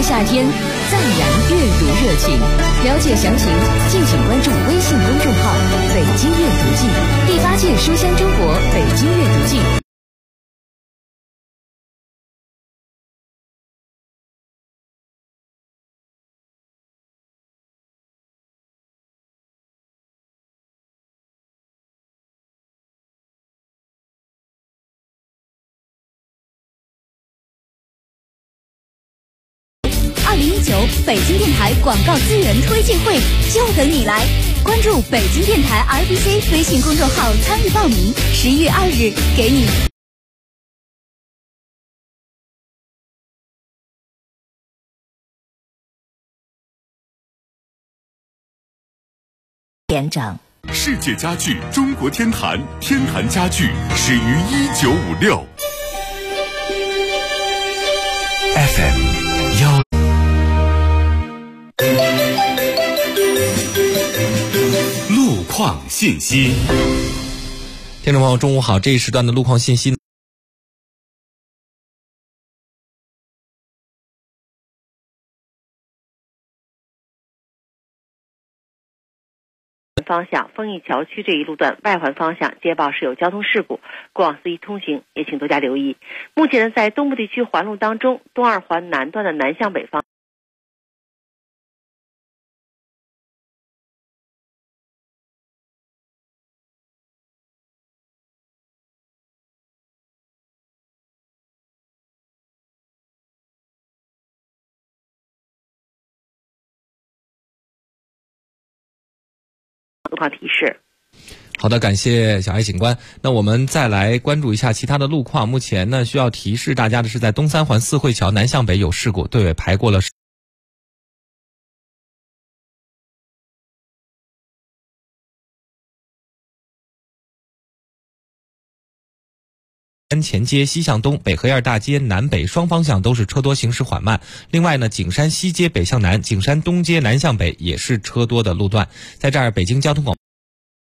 个夏天，再燃阅读热情。了解详情，敬请关注微信公众号“北京阅读季”第8届书香中国北京阅读季。2019北京电台广告资源推介会就等你来！关注北京电台 RBC 微信公众号参与报名，11月2日给你连整。 世界家具中国天坛，天坛家具始于1956。FM 1。路况信息， 听众朋友，中午好！这一时段的路况信息。 方向丰益桥区这一路段外环方向接报是有交通事故，过往司机通行也请多加留意。目前呢，在东部地区环路当中，东二环南段的南向北方路况提示。 好的，感谢小艾警官。那我们再来关注一下其他的路况。目前呢，需要提示大家的是，在东三环四惠桥南向北有事故，队尾排过了前街西向东、北河沿大街南北双方向都是车多，行驶缓慢。另外呢，景山西街北向南、景山东街南向北也是车多的路段。在这儿，北京交通广播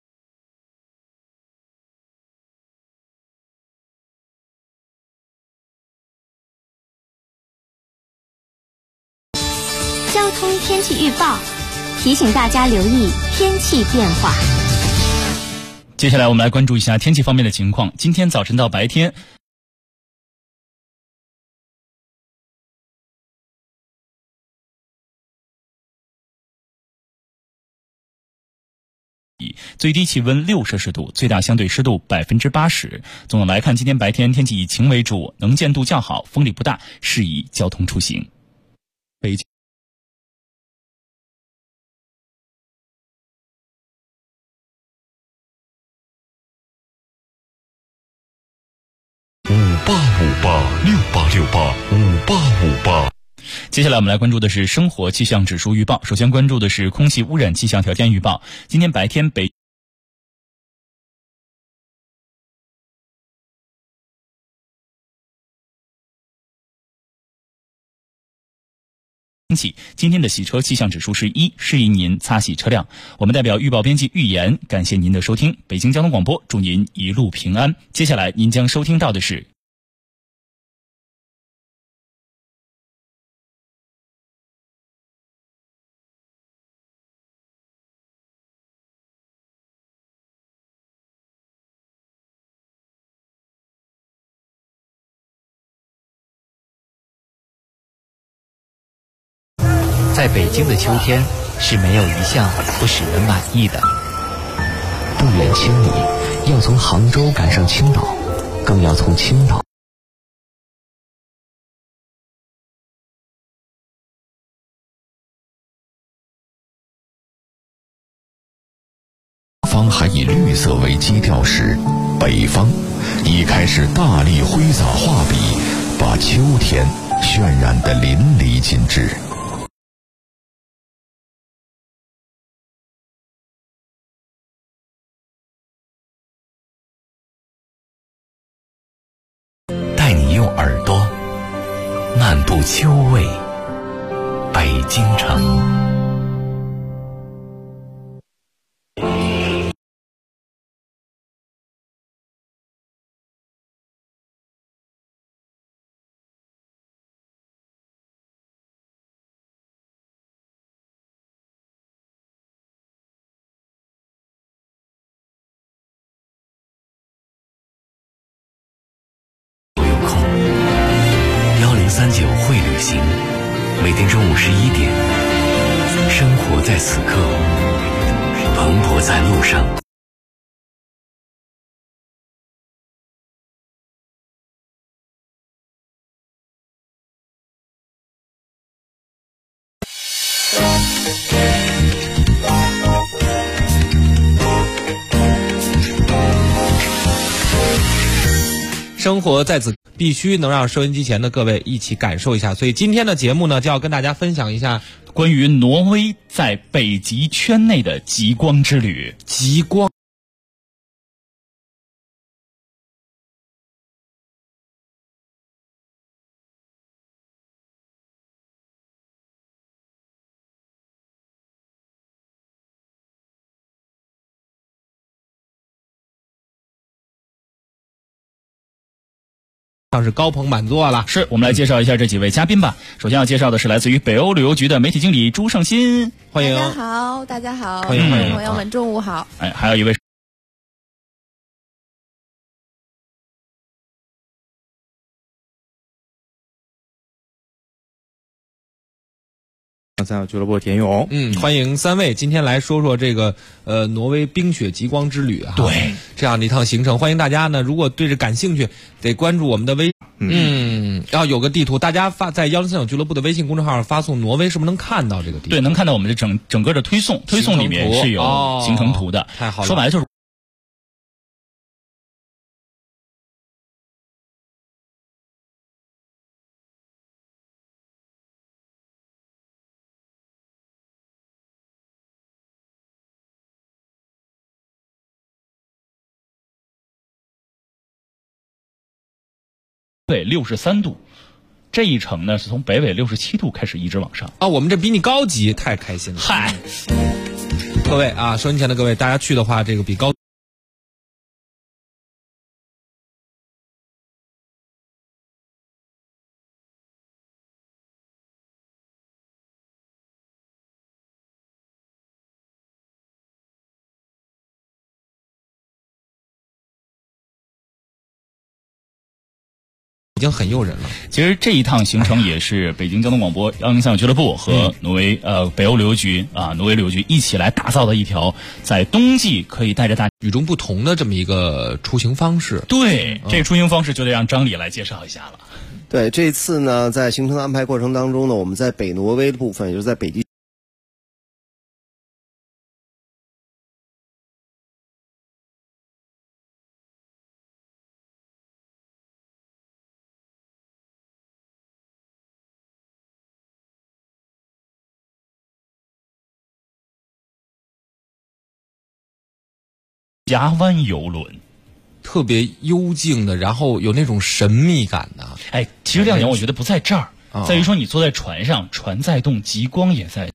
交通天气预报，提醒大家留意天气变化。 接下来我们来关注一下天气方面的情况。今天早晨到白天，最低气温6摄氏度，最大相对湿度80%。总的来看，今天白天天气以晴为主，能见度较好，风力不大，适宜交通出行。北京 5858686858。 接下来我们来关注的是生活气象指数预报。首先关注的是空气污染气象条件预报。今天白天北今天的洗车气象指数是1，适宜您擦洗车辆。我们代表预报编辑预言，感谢您的收听。北京交通广播祝您一路平安。接下来您将收听到的是在北京的秋天是没有一项不使人满意的。不远千里，要从杭州赶上青岛，更要从青岛方还以绿色为基调时，北方已开始大力挥洒画笔，把秋天渲染得淋漓尽致。 带你用耳朵漫步秋味北京城。 行，每天中午11点，生活在此刻，蓬勃在路上。 生活在此，必须能让收音机前的各位一起感受一下。所以今天的节目呢，就要跟大家分享一下关于挪威在北极圈内的极光之旅。 极光。上是高朋满座了， 是我们来介绍一下这几位嘉宾吧。首先要介绍的是来自于北欧旅游局的媒体经理朱胜新，欢迎。 大家好，大家好， 欢迎朋友们，中午好。 哎，还有一位。 三角俱乐部田勇， 欢迎三位，今天来说说这个挪威冰雪极光之旅哈。 对， 这样的一趟行程，欢迎大家呢，如果对这感兴趣，得关注我们的要有个地图，大家发在103俱乐部的微信公众号上发送挪威，是不是能看到这个地图？ 对，能看到我们的整个的推送里面是有行程图的。 太好了， 说白了就是。北63度，这一程呢是从北纬67度开始一直往上啊。我们这比你高级，太开心了。 嗨， 各位啊，收音前的各位，大家去的话，这个比高。已经很诱人了。 其实这一趟行程也是北京交通广播103俱乐部和挪威北欧旅游局挪威旅游局一起来打造的一条在冬季可以带着大与众不同的这么一个出行方式。 对，这个出行方式就得让张理来介绍一下了。 对，这次呢，在行程的安排过程当中呢，我们在北挪威的部分，也就是在北极。 峡湾游轮， 特别幽静的，然后有那种神秘感的。 哎，其实亮点我觉得不在这儿，在于说你坐在船上，船在动，极光也在。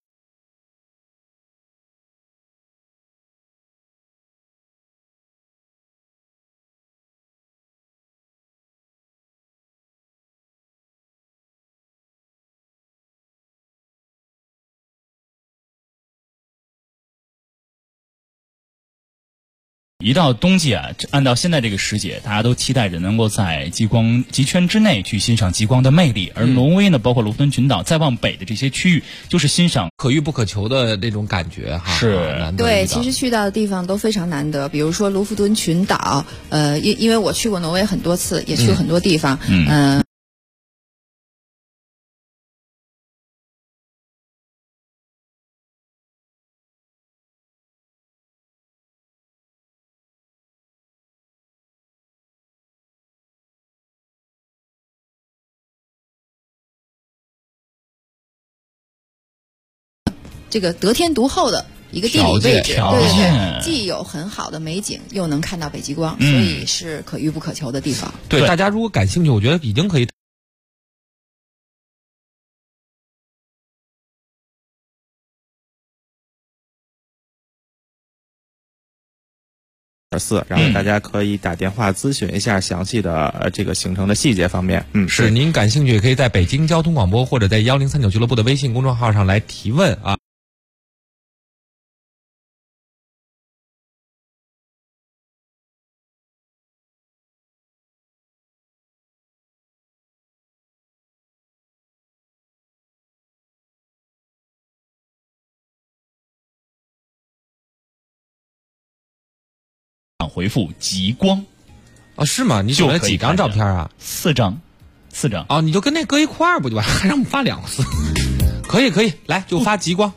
一到冬季按照现在这个时节，大家都期待着能够在极圈之内去欣赏极光的魅力。而挪威呢，包括罗芬群岛再往北的这些区域，就是欣赏可遇不可求的那种感觉哈。 是， 对，其实去到的地方都非常难得，比如说卢弗敦群岛，因为我去过挪威很多次，也去过很多地方，这个得天独厚的一个地理位置，对，既有很好的美景，又能看到北极光，所以是可遇不可求的地方。 对，大家如果感兴趣，我觉得已经可以。 然后大家可以打电话咨询一下详细的这个行程的细节方面。 是您感兴趣，可以在北京交通广播或者在1039俱乐部的微信公众号上来提问啊。 回复极光。 哦，是吗？你选了几张照片啊 ？4张。 哦，你就跟那搁一块儿不就完？还让我们发2次？可以，来就发极光。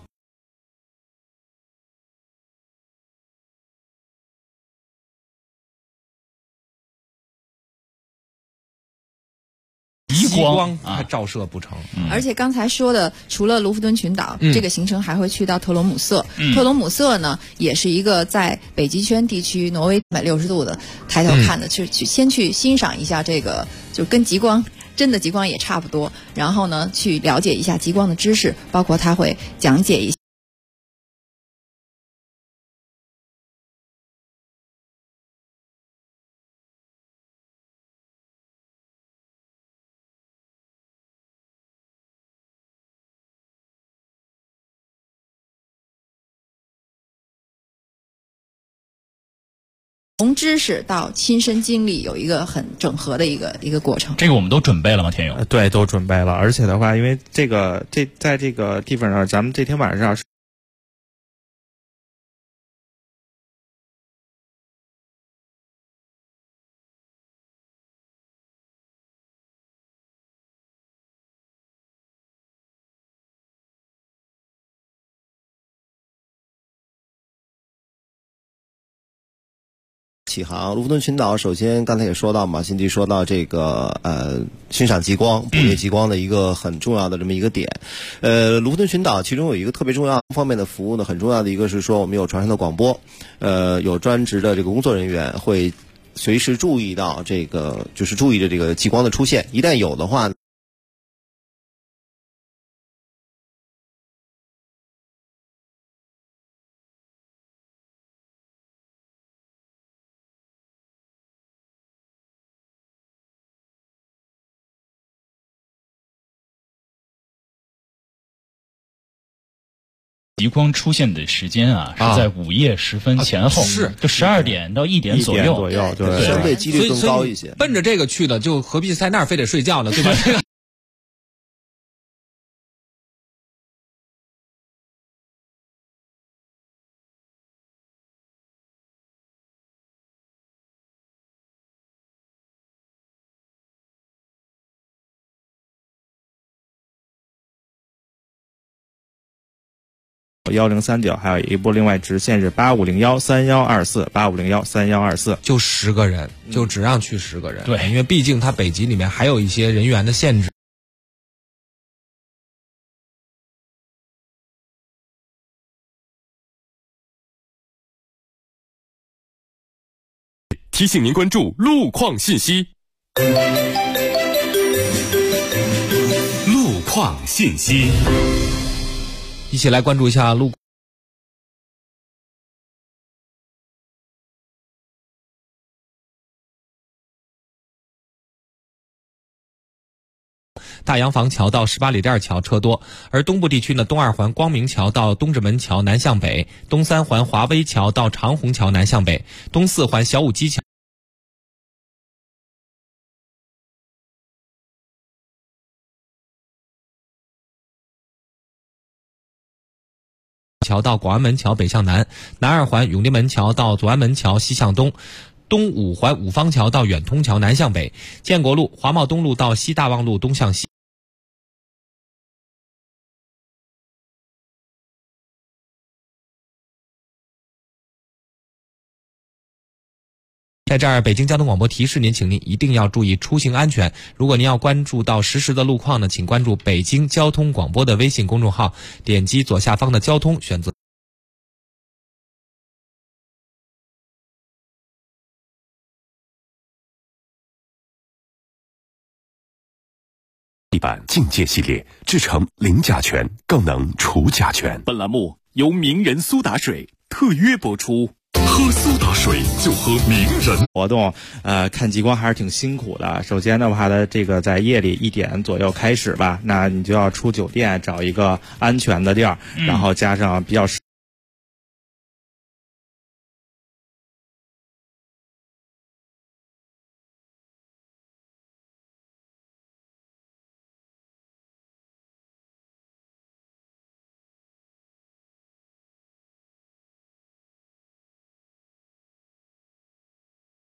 极光还照射不成。 而且刚才说的，除了卢浮敦群岛，这个行程还会去到特罗姆瑟。特罗姆瑟呢，也是一个在北极圈地区挪威360度的抬头看的，先去欣赏一下这个，就跟极光。真的极光也差不多，然后呢，去了解一下极光的知识，包括他会讲解一下。从知识到亲身经历，有一个很整合的一个过程。 这个我们都准备了吗？田勇？ 对，都准备了。而且的话，因为在这个地方上，咱们这天晚上。 起航，卢浮敦群岛首先刚才也说到嘛，辛迪说到这个欣赏极光、捕猎极光的一个很重要的这么一个点。卢浮敦群岛其中有一个特别重要方面的服务呢，很重要的一个是说我们有船上的广播，有专职的这个工作人员会随时注意到这个，就是注意着这个极光的出现，一旦有的话。 极光出现的时间是在午夜时分前后， 是就12点到1点左右， 对，相对几率更高一些。 奔着这个去的，就何必在那儿非得睡觉呢？对吧？这个。 1039，还有一部另外直线是85013124，85013124， 就10个人，就只让去10个人。 对， 因为毕竟它北极里面还有一些人员的限制。 提醒您关注路况信息。路况信息。 一起来关注一下路。大洋房桥到18里店桥车多，而东部地区呢，东2环光明桥到东直门桥南向北，东3环华威桥到长虹桥南向北，东4环小武基桥。桥到广安门桥北向南，南2环永定门桥到左安门桥西向东，东5环五方桥到远通桥南向北，建国路、华贸东路到西大望路东向西。在这儿，北京交通广播提示您，请您一定要注意出行安全。如果您要关注到实时的路况呢，请关注北京交通广播的微信公众号，点击左下方的交通，选择地板境界系列制成零甲醛，更能除甲醛。 本栏目由名人苏打水特约播出。 喝苏打水就喝名人活动，看极光还是挺辛苦的。首先的话呢，这个在夜里1点左右开始吧，那你就要出酒店找一个安全的地儿，然后加上比较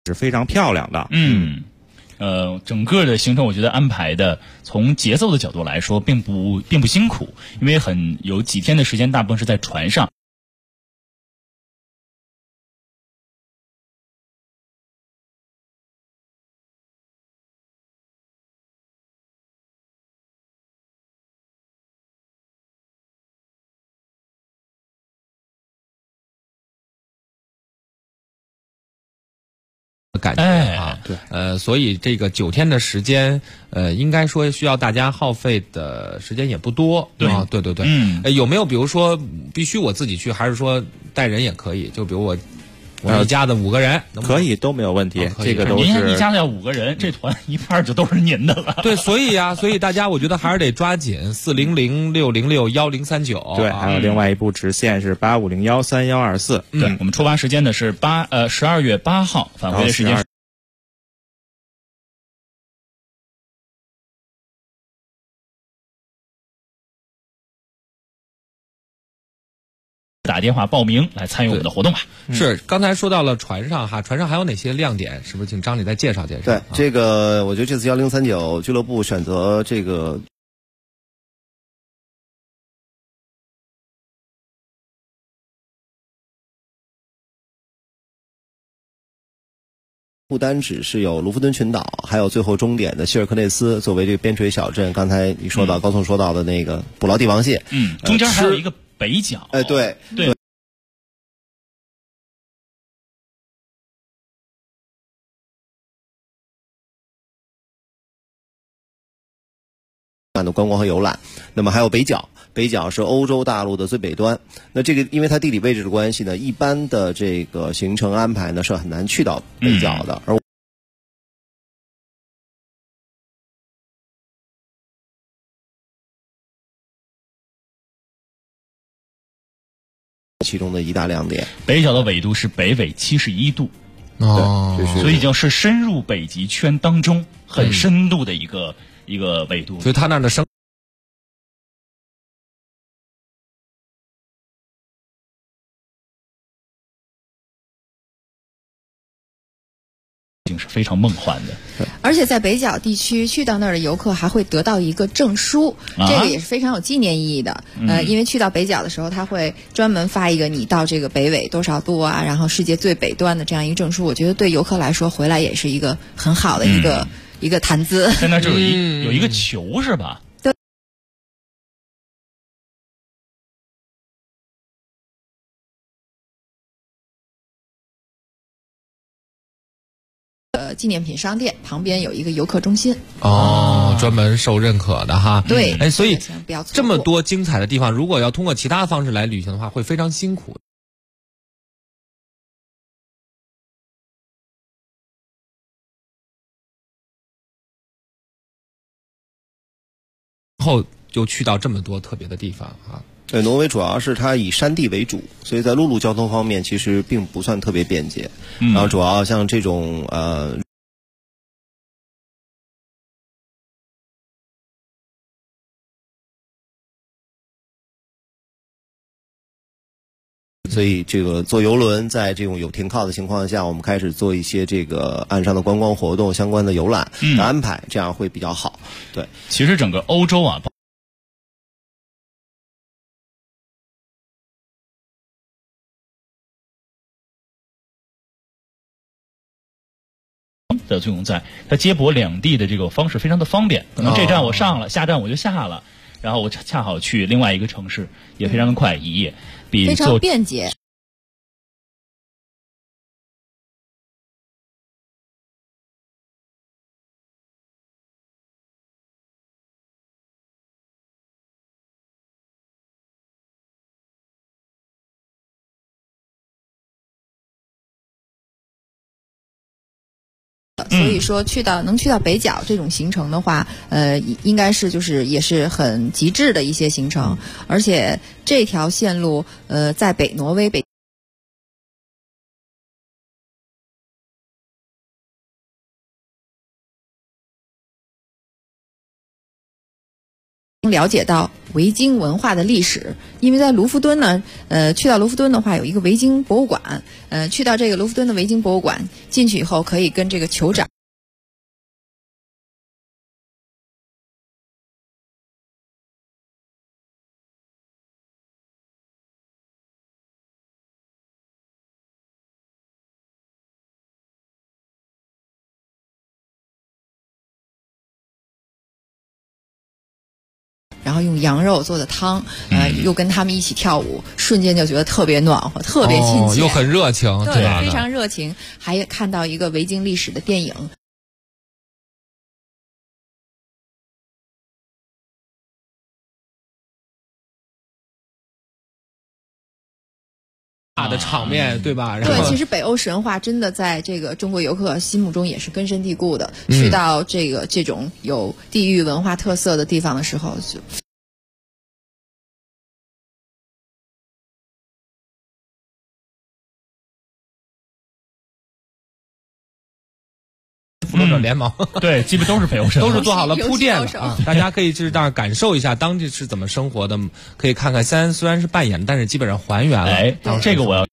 是非常漂亮的。 整个的行程我觉得安排的从节奏的角度来说并不辛苦，因为有几天的时间大部分是在船上。 感觉啊，对，所以这个9天的时间，应该说需要大家耗费的时间也不多，对，有没有比如说必须我自己去，还是说带人也可以？就比如我们一家子5个人， 可以都没有问题，这个都是。 您一家子要5个人，这团一半就都是您的了。 对，所以大家我觉得还是得抓紧400-606-1039。 对，还有另外一部直线是8501-3124。 对，我们出发时间呢是12月8号，返回的时间是。打电话报名来参与我们的活动吧。 是，刚才说到了船上哈，船上还有哪些亮点？是不是请张理再介绍介绍？ 对，这个我觉得这次1039俱乐部选择这个不单只是有卢浮敦群岛，还有最后终点的希尔克内斯作为这个边陲小镇。刚才你说到高颂说到的那个捕捞帝王蟹， 中间还有一个北角。 对。的观光和游览，那么还有北角，北角是欧洲大陆的最北端。那这个因为它地理位置的关系呢，一般的这个行程安排呢是很难去到北角的，而其中的一大亮点。 北角的纬度是北纬71度。所以已经是深入北极圈当中很深度的一个纬度， 所以它那儿的生是非常梦幻的。 而且在北角地区去到那儿的游客还会得到一个证书，这个也是非常有纪念意义的。因为去到北角的时候，他会专门发一个你到这个北纬多少度啊，然后世界最北端的这样一个证书。我觉得对游客来说，回来也是一个很好的一个谈资。 在那就有一个球是吧？ 纪念品商店旁边有一个游客中心专门受认可的哈。 对， 所以这么多精彩的地方，如果要通过其他方式来旅行的话，会非常辛苦。然后就去到这么多特别的地方啊。 对，挪威主要是它以山地为主，所以在陆路交通方面其实并不算特别便捷。然后主要像这种所以这个坐游轮在这种有停靠的情况下，我们开始做一些这个岸上的观光活动相关的游览的安排，这样会比较好。对， 其实整个欧洲啊，的作用在它接驳两地的这个方式非常的方便，可能这站我上了，下站我就下了，然后我恰好去另外一个城市，也非常的快，一夜比非常便捷。所以说能去到北角这种行程的话，应该是就是也是很极致的一些行程，而且这条线路在北挪威北了解到维京文化的历史。因为在卢浮敦呢，去到卢浮敦的话有一个维京博物馆，去到这个卢浮敦的维京博物馆，进去以后可以跟这个酋长然后用羊肉做的汤，又跟他们一起跳舞，瞬间就觉得特别暖和，特别亲切， 又很热情， 对，非常热情。还看到一个维京历史的电影。 大的场面，对吧？ 对，其实北欧神话真的在这个中国游客心目中也是根深蒂固的。去到这种有地域文化特色的地方的时候， 复仇者联盟， 对，基本都是北欧神话， 都是做好了铺垫的啊！大家可以就是这样感受一下当地是怎么生活的，可以看看虽然是扮演，但是基本上还原了。 哎，这个我要。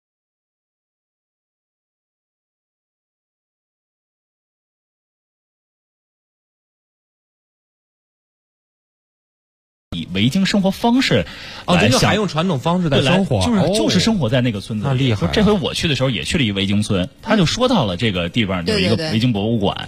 以维京生活方式这就还用传统方式在生活， 就是生活在那个村子里。 厉害！ 这回我去的时候也去了一维京村，他就说到了这个地方有一个维京博物馆。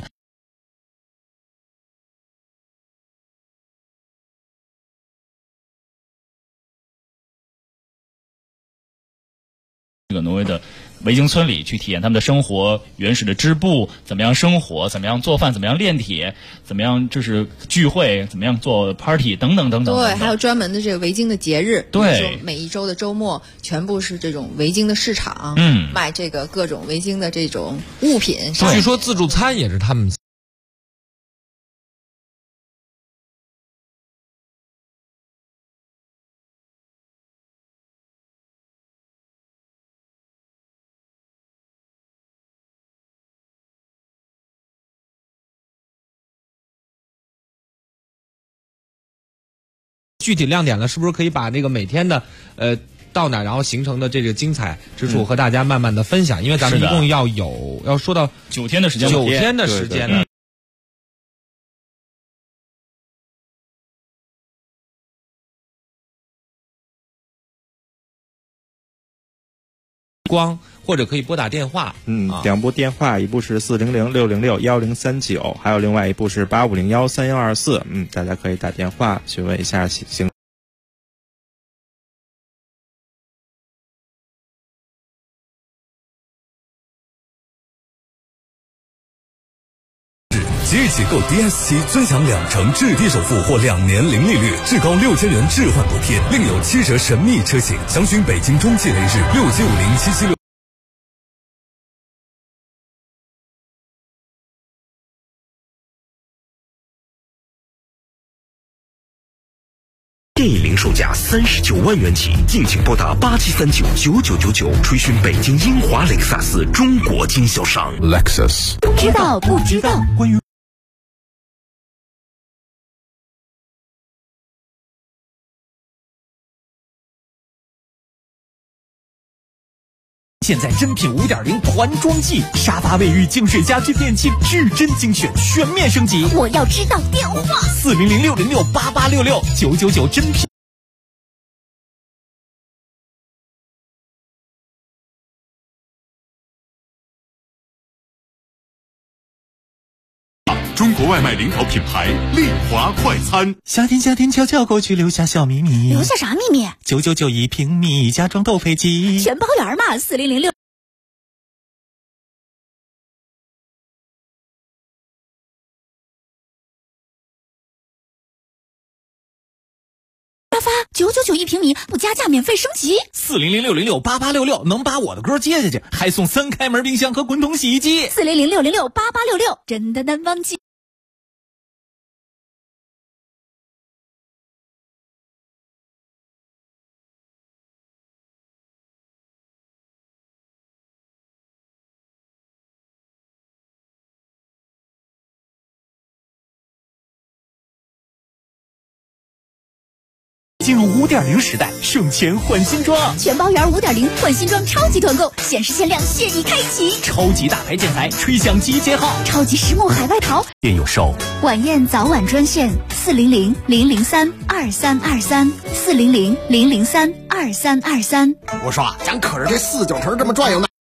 这个挪威的维京村里去体验他们的生活，原始的织布，怎么样生活，怎么样做饭，怎么样炼铁，怎么样就是聚会，怎么样做 party 等等等等。 对，还有专门的这个维京的节日， 对， 每一周的周末全部是这种维京的市场，卖这个各种维京的这种物品。 据说自助餐也是他们。具体亮点了，是不是可以把这个每天的到哪然后形成的这个精彩之处和大家慢慢的分享？因为咱们一共要说到 9天的时间 ，9天的时间呢。或者可以拨打电话 ，2部电话，一部是400-606-1039，还有另外一部是8501-3124，大家可以打电话询问一下行。 即日起购 DS7尊享2成置地首付或2年零利率，至高6000元置换补贴，另有7折神秘车型。详询北京中汽雷士6750-776。 电影零售价39万元起，敬请拨打87399999，垂询北京英华雷克萨斯中国经销商。 Lexus。 知道不知道？ 关于现在真品5.0团装季，沙发、卫浴、净水、家居、电器至臻精选，全面升级。 我要知道电话 400-606-8866，999真品。 中国外卖领跑品牌丽华快餐， 夏天悄悄过去，留下小秘密。 留下啥秘密 ？999一平米，家装豆飞机， 全包圆嘛，4006。沙发999一平米，不加价免费升级。 400-606-8866，能把我的歌接下去，还送3开门冰箱和滚筒洗衣机。 400-606-8866，真的难忘记。 进入5.0时代，省钱换新装， 全包圆5.0换新装超级团购，限时限量，现已开启。 超级大牌建材，吹响集结号， 超级实木海外淘店有售。 晚宴早晚专线400-003-2323，400-003-2323。 我说咱可是这四九城这么转悠呢。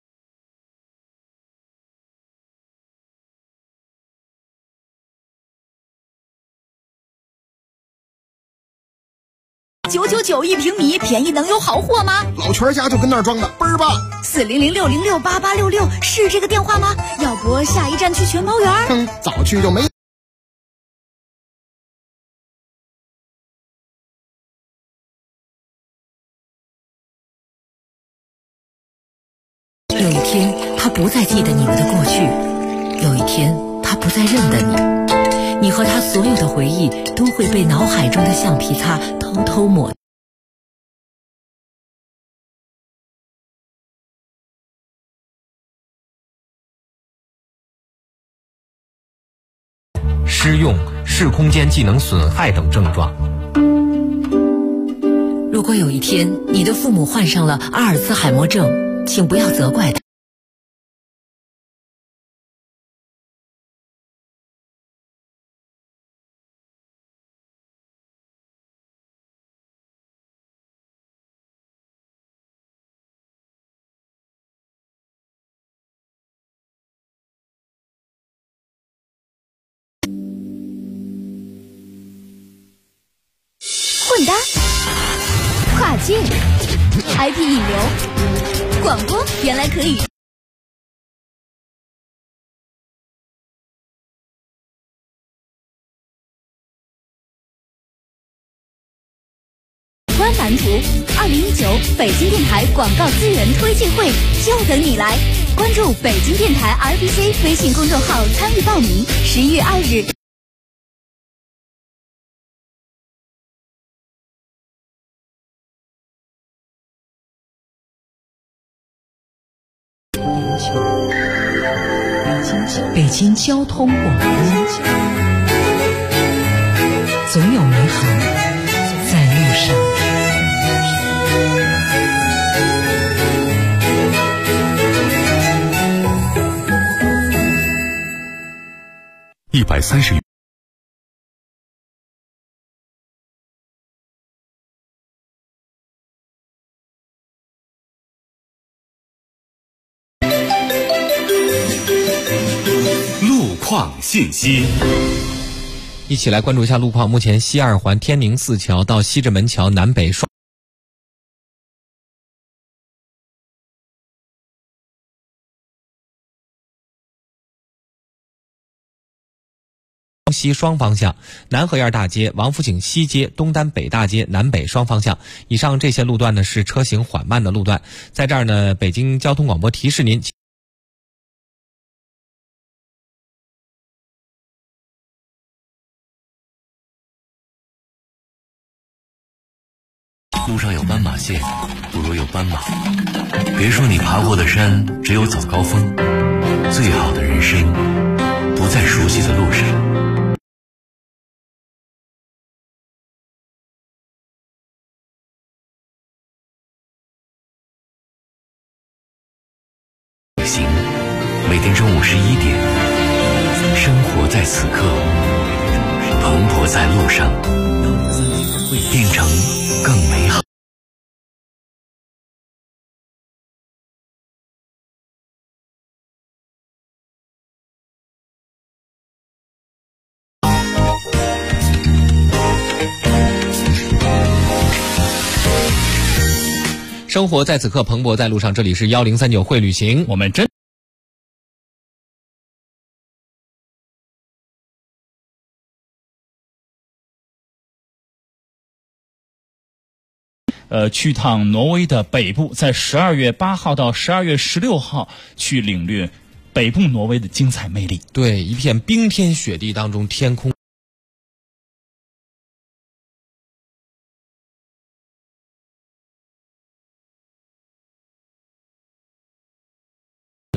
999一平米，便宜能有好货吗？ 老全家就跟那儿装的，倍儿棒。 400-606-8866是这个电话吗？要不下一站去全包园？ 早去就没。 有一天，他不再记得你们的过去；有一天，他不再认得你。你和他所有的回忆都会被脑海中的橡皮擦偷偷抹。 失用、视空间技能损害等症状。 如果有一天你的父母患上了阿尔茨海默症，请不要责怪他。 混搭、跨界、IP 引流、广播原来可以。观版图2019北京电台广告资源推介会就等你来，关注北京电台 RBC 微信公众号参与报名。11月2日。 北京交通广播，总有美好在路上。 130。 路况信息， 一起来关注一下路况。目前西二环天宁四桥到西直门桥南北双西双方向，南河沿大街、王府井西街、东单北大街南北双方向，以上这些路段呢是车行缓慢的路段。在这儿呢，北京交通广播提示您。 路上有斑马线，不如有斑马。别说你爬过的山只有早高峰，最好的人生不在熟悉的路上。行，每天中午11点，生活在此刻，蓬勃在路上，变成更美好。 生活在此刻，蓬勃在路上。这里是1039会旅行， 我们真去趟挪威的北部，在12月8号到12月16号去领略北部挪威的精彩魅力。 对，一片冰天雪地当中，天空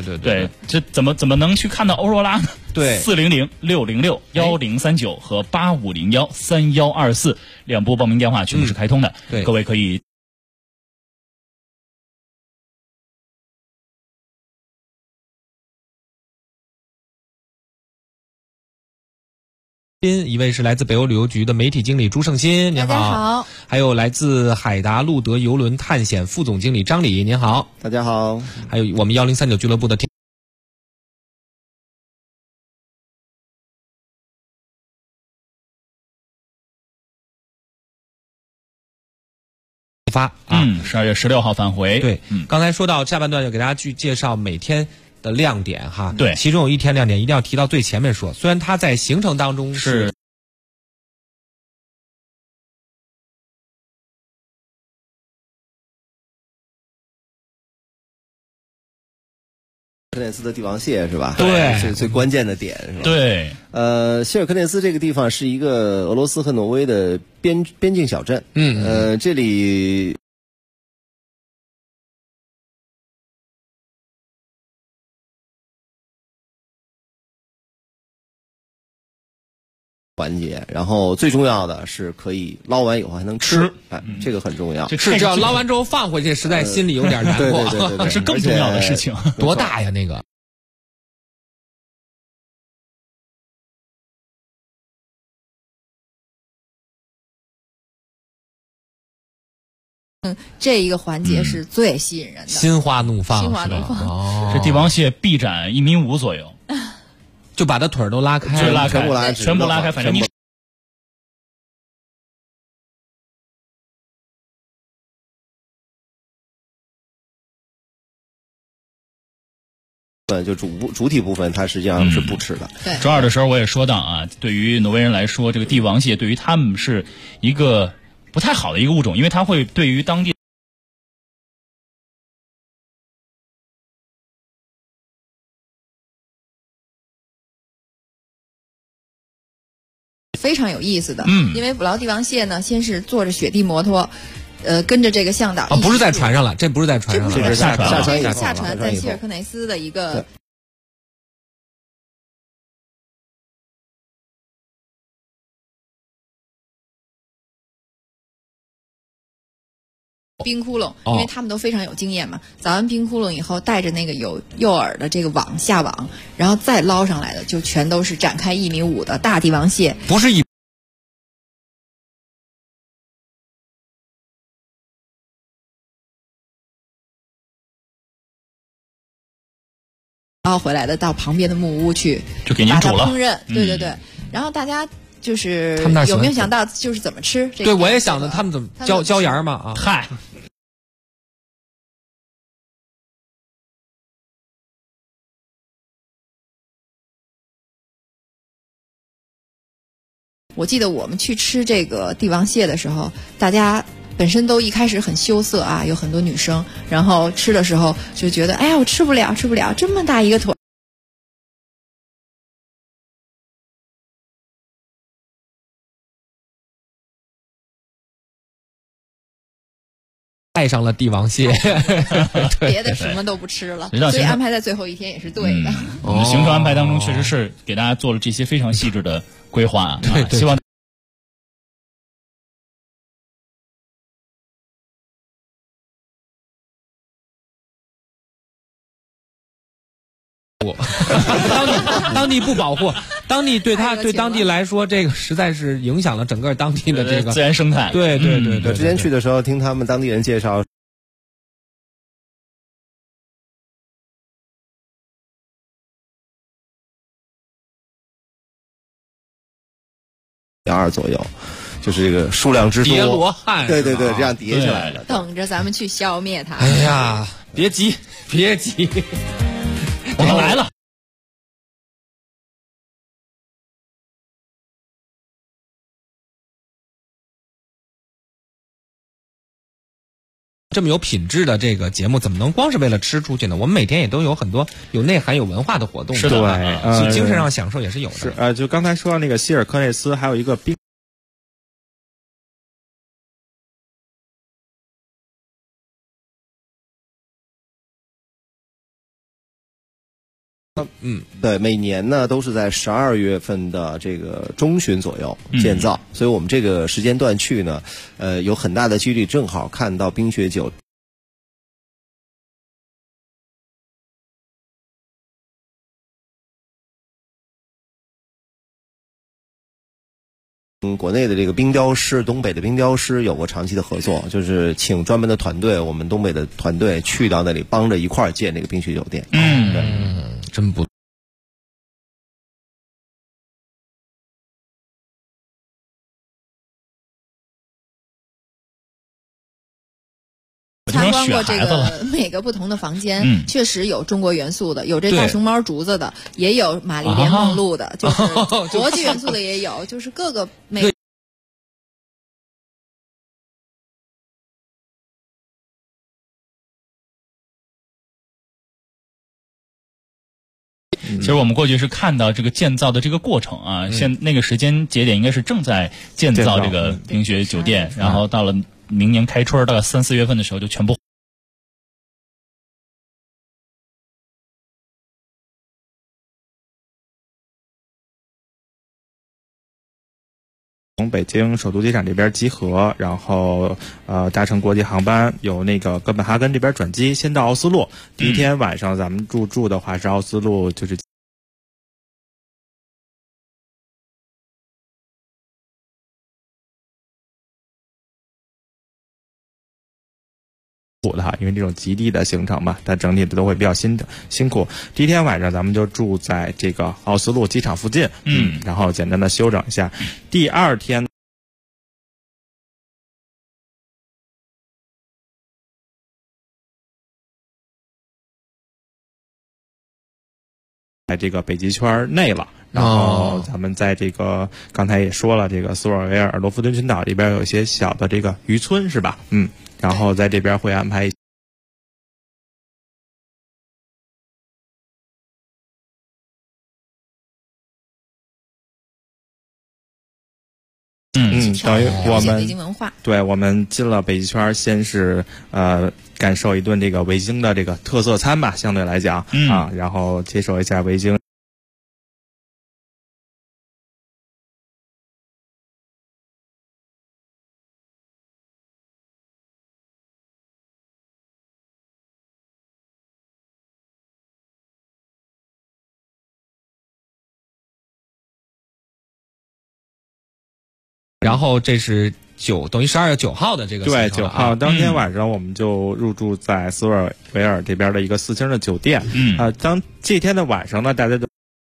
对，这怎么能去看到欧若拉呢？ 对 ，400-606-1039和8501-3124两部报名电话全部是开通的， 对， 各位可以。 一位是来自北欧旅游局的媒体经理朱胜新，您好。 大家好。 还有来自海达路德邮轮探险副总经理张礼，您好。 大家好。 还有我们1039俱乐部的 12月16号返回。 对，刚才说到下半段就给大家去介绍每天的亮点哈， 对， 其中有一天亮点一定要提到最前面说，虽然它在行程当中是科涅斯的帝王蟹是吧？ 对， 是最关键的点是吧？ 对， 谢尔科涅斯这个地方是一个俄罗斯和挪威的边境小镇，这里环节，然后最重要的是可以捞完以后还能吃，这个很重要。 是只要捞完之后放回去，实在心里有点难过， 对， 是更重要的事情。 多大呀那个？ 这一个环节是最吸引人的， 心花怒放， 心花怒放。 哦， 这帝王蟹臂展1.5米左右， 就把它腿都拉开， 全部拉开，反正你。 就主体部分，它实际上是不吃的。 对， 周二的时候我也说到啊，对于挪威人来说，这个帝王蟹对于他们是一个不太好的一个物种，因为它会对于当地非常有意思的。因为捕捞帝王蟹呢，先是坐着雪地摩托。跟着这个向导不是在船上了，这不是在船上了， 这是下船，在希尔科内斯的一个冰窟窿，因为他们都非常有经验嘛。凿完冰窟窿以后，带着那个有诱饵的这个网下网，然后再捞上来的就全都是展开1.5米的大帝王蟹， 不是然后回来的到旁边的木屋去， 就给您煮了烹饪。对，然后大家就是有没有想到就是怎么吃？ 对，我也想着他们怎么椒盐嘛啊， 嗨。 我记得我们去吃这个帝王蟹的时候，大家本身都一开始很羞涩啊，有很多女生，然后吃的时候就觉得，哎呀，我吃不了，这么大一个腿。 爱上了帝王蟹， 别的什么都不吃了，所以安排在最后一天也是对的。 我们行程安排当中确实是给大家做了这些非常细致的规划，希望。 当地不保护，当地对当地来说，这个实在是影响了整个当地的这个自然生态。 对。 之前去的时候，听他们当地人介绍，2左右，就是这个数量之多， 叠罗汉， 对，这样叠起来的。 等着咱们去消灭它。 哎呀，别急， 我们来了。 这么有品质的这个节目，怎么能光是为了吃出去呢？我们每天也都有很多有内涵、有文化的活动， 是的， 所以精神上享受也是有的。 是就刚才说到那个希尔科内斯，还有一个冰。 对，每年呢都是在12月份的这个中旬左右建造，所以我们这个时间段去呢，有很大的几率正好看到冰雪酒。国内的这个冰雕师，东北的冰雕师有过长期的合作，就是请专门的团队，我们东北的团队去到那里帮着一块儿建这个冰雪酒店。 真不。 参观过这个每个不同的房间，确实有中国元素的，有这大熊猫竹子的，也有玛丽莲梦露的，就是国际元素的也有，就是各个每个。 其实我们过去是看到这个建造的这个过程啊，那个时间节点应该是正在建造这个冰雪酒店，然后到了明年开春，大概3、4月份的时候就全部。 从北京首都机场这边集合，然后搭乘国际航班，由那个哥本哈根这边转机，先到奥斯陆。第一天晚上咱们入住的话是奥斯陆，就是的哈，因为这种极地的行程嘛，它整体的都会比较辛苦。第一天晚上咱们就住在这个奥斯陆机场附近，然后简单的休整一下。第二天在这个北极圈内了，然后咱们在这个刚才也说了，这个斯尔维尔罗夫敦群岛这边有一些小的这个渔村是吧？然后在这边会安排等于我们北京文化， 对，我们进了北极圈，先是感受一顿这个维京的这个特色餐吧，相对来讲然后接受一下维京。 然后这是等于12月9号的这个对9号当天晚上我们就入住在斯尔维尔这边的一个4星的酒店。当这天的晚上呢，大家就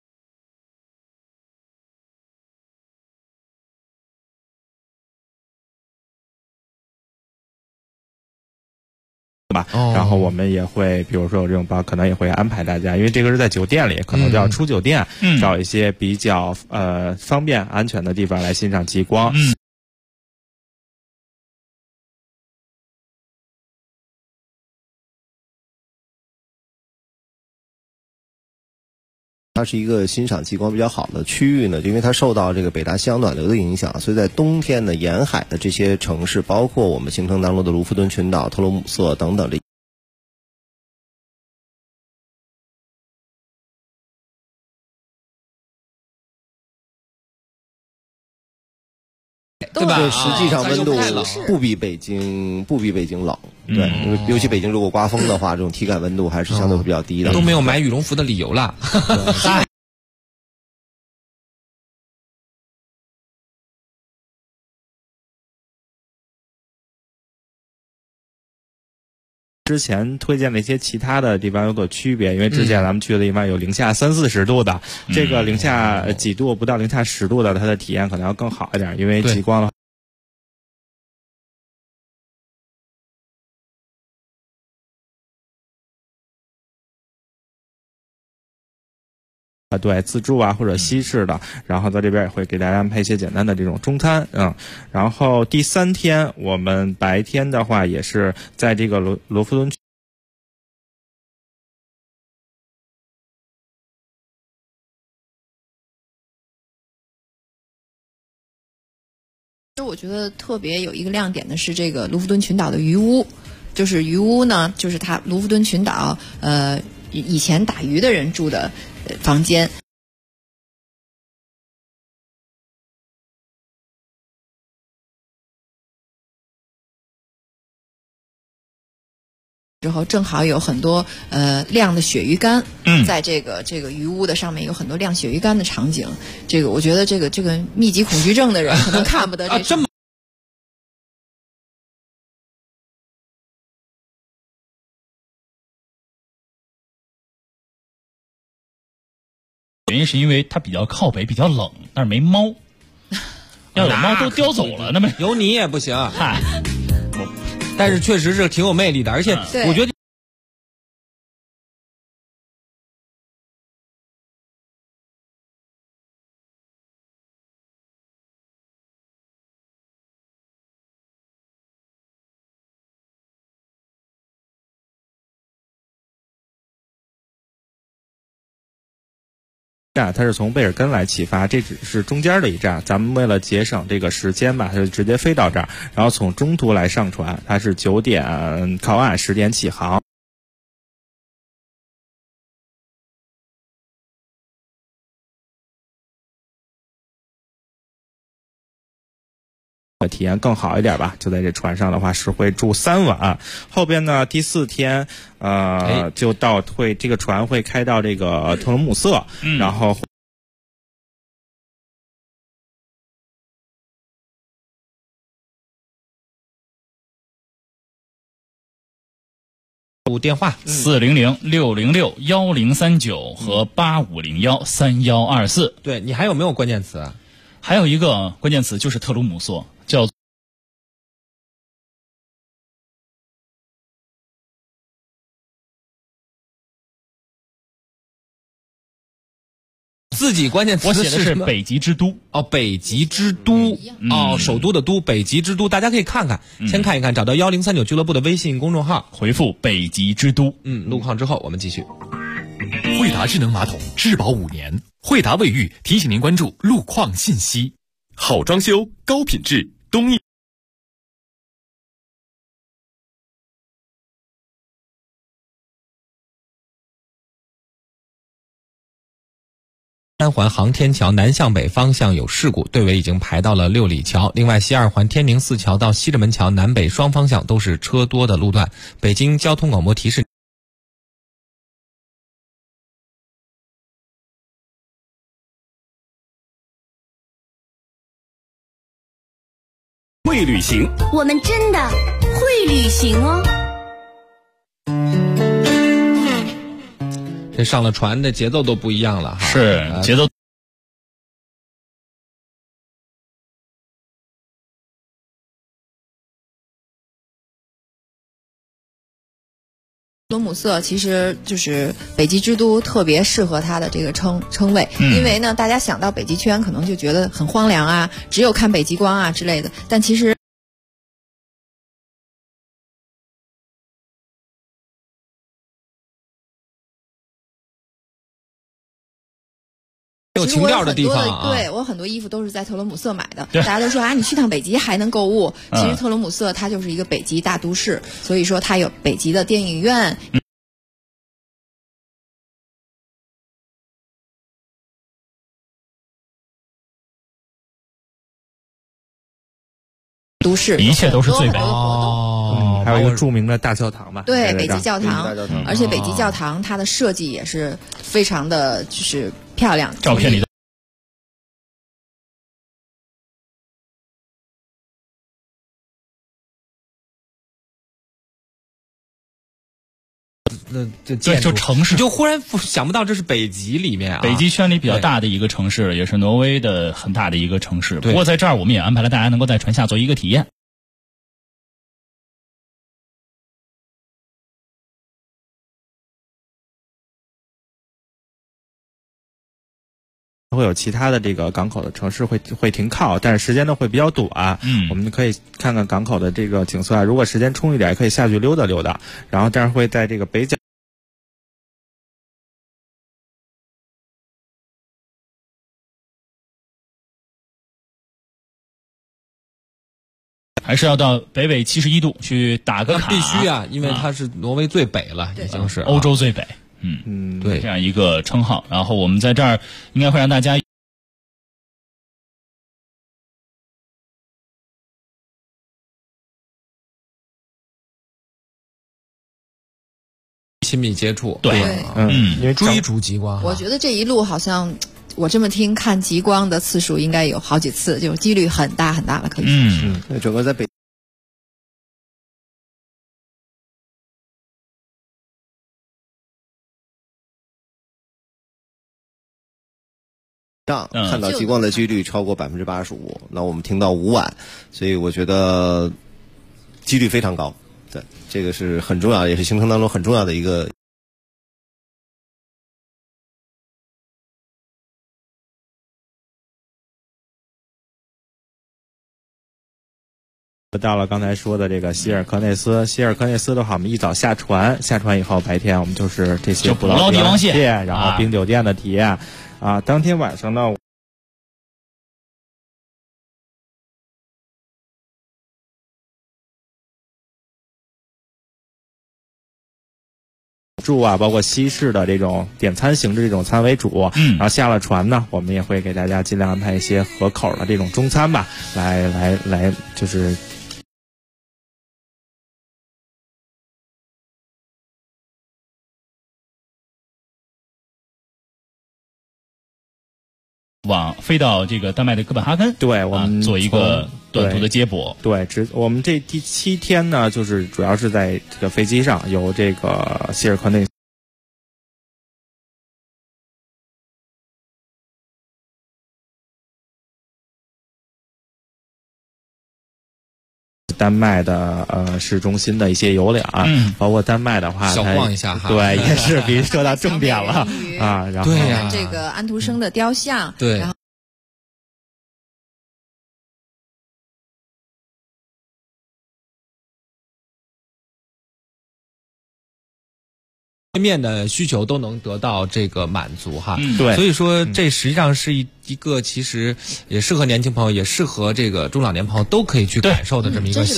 吧，然后我们也会比如说有这种包，可能也会安排大家，因为这个是在酒店里，可能就要出酒店，找一些比较方便安全的地方来欣赏极光。 它是一个欣赏极光比较好的区域呢，因为它受到这个北大西洋暖流的影响，所以在冬天呢，沿海的这些城市，包括我们行程当中的卢夫敦群岛、特罗姆瑟等等这。 对吧？ 实际上温度不比北京冷，对，因为尤其北京如果刮风的话，这种体感温度还是相对比较低的， 都没有买羽绒服的理由了。 之前推荐了一些其他的地方有所区别，因为之前咱们去的地方有零下30、40度的，这个零下几度不到零下10度的，它的体验可能要更好一点，因为极光的。对，自助或者西式的，然后在这边也会给大家安排一些简单的这种中餐，然后第3天我们白天的话也是在这个罗夫敦。 我觉得特别有一个亮点的是这个卢夫敦群岛的鱼屋，就是鱼屋呢，就是它卢夫敦群岛以前打鱼的人住的房间。之后正好有很多晾的鳕鱼干，在这个鱼屋的上面有很多晾鳕鱼干的场景。这个我觉得这个密集恐惧症的人可能看不得这么。 原因是因为它比较靠北，比较冷，但是没猫。要有猫都叼走了，那么有你也不行。嗨。但是确实是挺有魅力的，而且我觉得它是从贝尔根来启发，这只是中间的一站，咱们为了节省这个时间吧，它就直接飞到这儿，然后从中途来上船，它是9点靠岸，10点起航。体验更好一点吧，就在这船上的话是会住3晚，后边呢第4天就这个船会开到这个特隆姆瑟，然后电话 400-606-1039和8501-3124。 对，你还有没有关键词？ 还有一个关键词就是特鲁姆瑟，叫自己关键词。 我写的是北极之都。 哦，北极之都。哦，首都的都，北极之都，大家可以看看，先看一看，找到1039俱乐部的微信公众号， 回复北极之都。 路况之后我们继续。 惠达智能马桶质保5年，惠达卫浴提醒您关注路况信息。好装修，高品质，东益。 3环航天桥南向北方向有事故，队尾已经排到了6里桥。另外，西2环天宁4桥到西直门桥南北双方向都是车多的路段。北京交通广播提示。 会旅行， 我们真的会旅行哦。 这上了船的节奏都不一样了哈， 是节奏。 特隆姆瑟其实就是北极之都，特别适合它的这个称谓，因为呢，大家想到北极圈可能就觉得很荒凉啊，只有看北极光啊之类的，但其实有情调的地方啊。 对，我很多衣服都是在特隆姆瑟买的。大家都说啊，你去趟北极还能购物。其实特隆姆瑟它就是一个北极大都市，所以说它有北极的电影院。都市一切都是最美。 还有一个著名的大教堂吧？ 对，北极教堂，而且北极教堂它的设计也是非常的就是漂亮。 照片里的。 对， 就城市， 你就忽然想不到这是北极里面啊， 北极圈里比较大的一个城市，也是挪威的很大的一个城市。不过在这儿我们也安排了大家能够在船下做一个体验。 会有其他的这个港口的城市会停靠，但是时间呢会比较短。我们可以看看港口的这个景色啊。如果时间充裕点，可以下去溜达溜达。然后，但是会在这个北角。 还是要到北纬71度去打个卡。 必须啊，因为它是挪威最北了，已经是欧洲最北。 对， 这样一个称号。然后我们在这儿应该会让大家亲密接触， 对， 因为追逐极光， 我觉得这一路好像我这么听，看极光的次数应该有好几次，就几率很大很大了，可以说是。 整个在北上看到极光的几率超过85%，那我们听到5晚，所以我觉得几率非常高。对，这个是很重要，也是行程当中很重要的一个。 到了刚才说的这个希尔克内斯，希尔克内斯的话，我们一早下船以后，白天我们就是这些捕捞帝王蟹， 然后冰酒店的体验啊。当天晚上呢，住啊，包括西式的这种点餐形式这种餐为主，然后下了船呢，我们也会给大家尽量安排一些合口的这种中餐吧，来就是。 飞到这个丹麦的哥本哈根， 对，我们做一个短途的接驳。 对，我们这第7天呢，就是主要是在这个飞机上，由这个希尔克内斯丹麦的市中心的一些游览，包括丹麦的话， 小逛一下哈， 对，也是必须说到重点了啊。然后这个安徒生的雕像， 对， 然后面的需求都能得到这个满足哈， 对， 所以说这实际上是一个其实也适合年轻朋友，也适合这个中老年朋友都可以去感受的这么一个。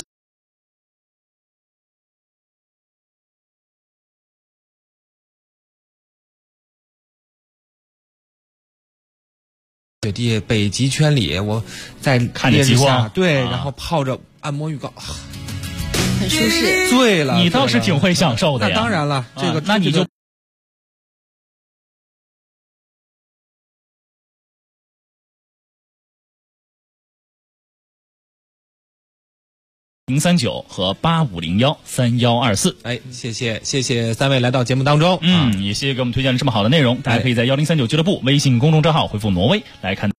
雪地北极圈里，我在看着极光， 对，然后泡着按摩浴缸， 很舒适。 醉了， 你倒是挺会享受的呀。 那当然了，这个那你就。039和85013124， 哎，谢谢3位来到节目当中， 也谢谢给我们推荐了这么好的内容，大家可以在1039俱乐部微信公众账号回复挪威来看。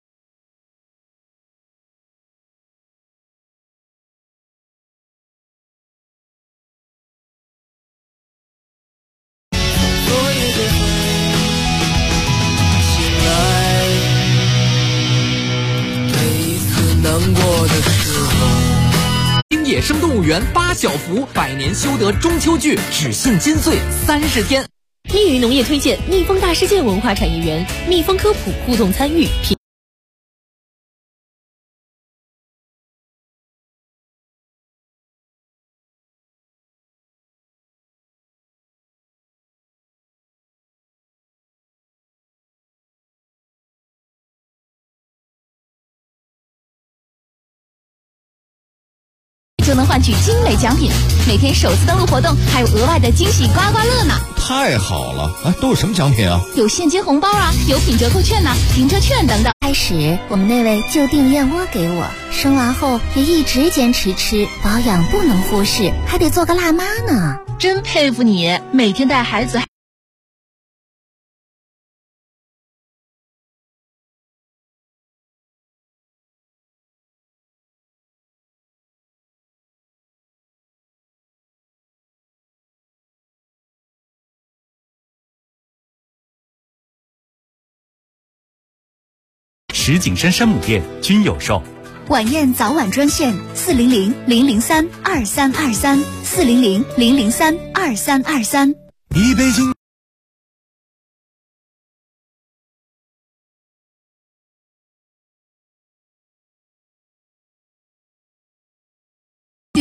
野生动物园8小福百年修得中秋剧，只限金穗30天。 密云农业推荐蜜蜂大世界文化产业园，蜜蜂科普互动参与。 就能换取精美奖品，每天首次登录活动还有额外的惊喜刮刮乐呢！ 太好了啊！都有什么奖品啊？ 有现金红包啊，有品折扣券呐，停车券等等。 开始我们那位就订燕窝给我，生完后也一直坚持吃，保养不能忽视，还得做个辣妈呢。 真佩服你，每天带孩子。 石景山山姆店均有售。 晚宴早晚专线400-003-2323，400-003-2323。 一杯精。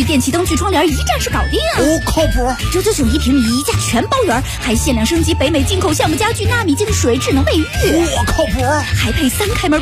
电器灯具窗帘一站式搞定。 哦，靠谱 ！999一平米，一价全包圆，还限量升级北美进口橡木家具纳米净水智能卫浴。 靠谱！ 还配3开门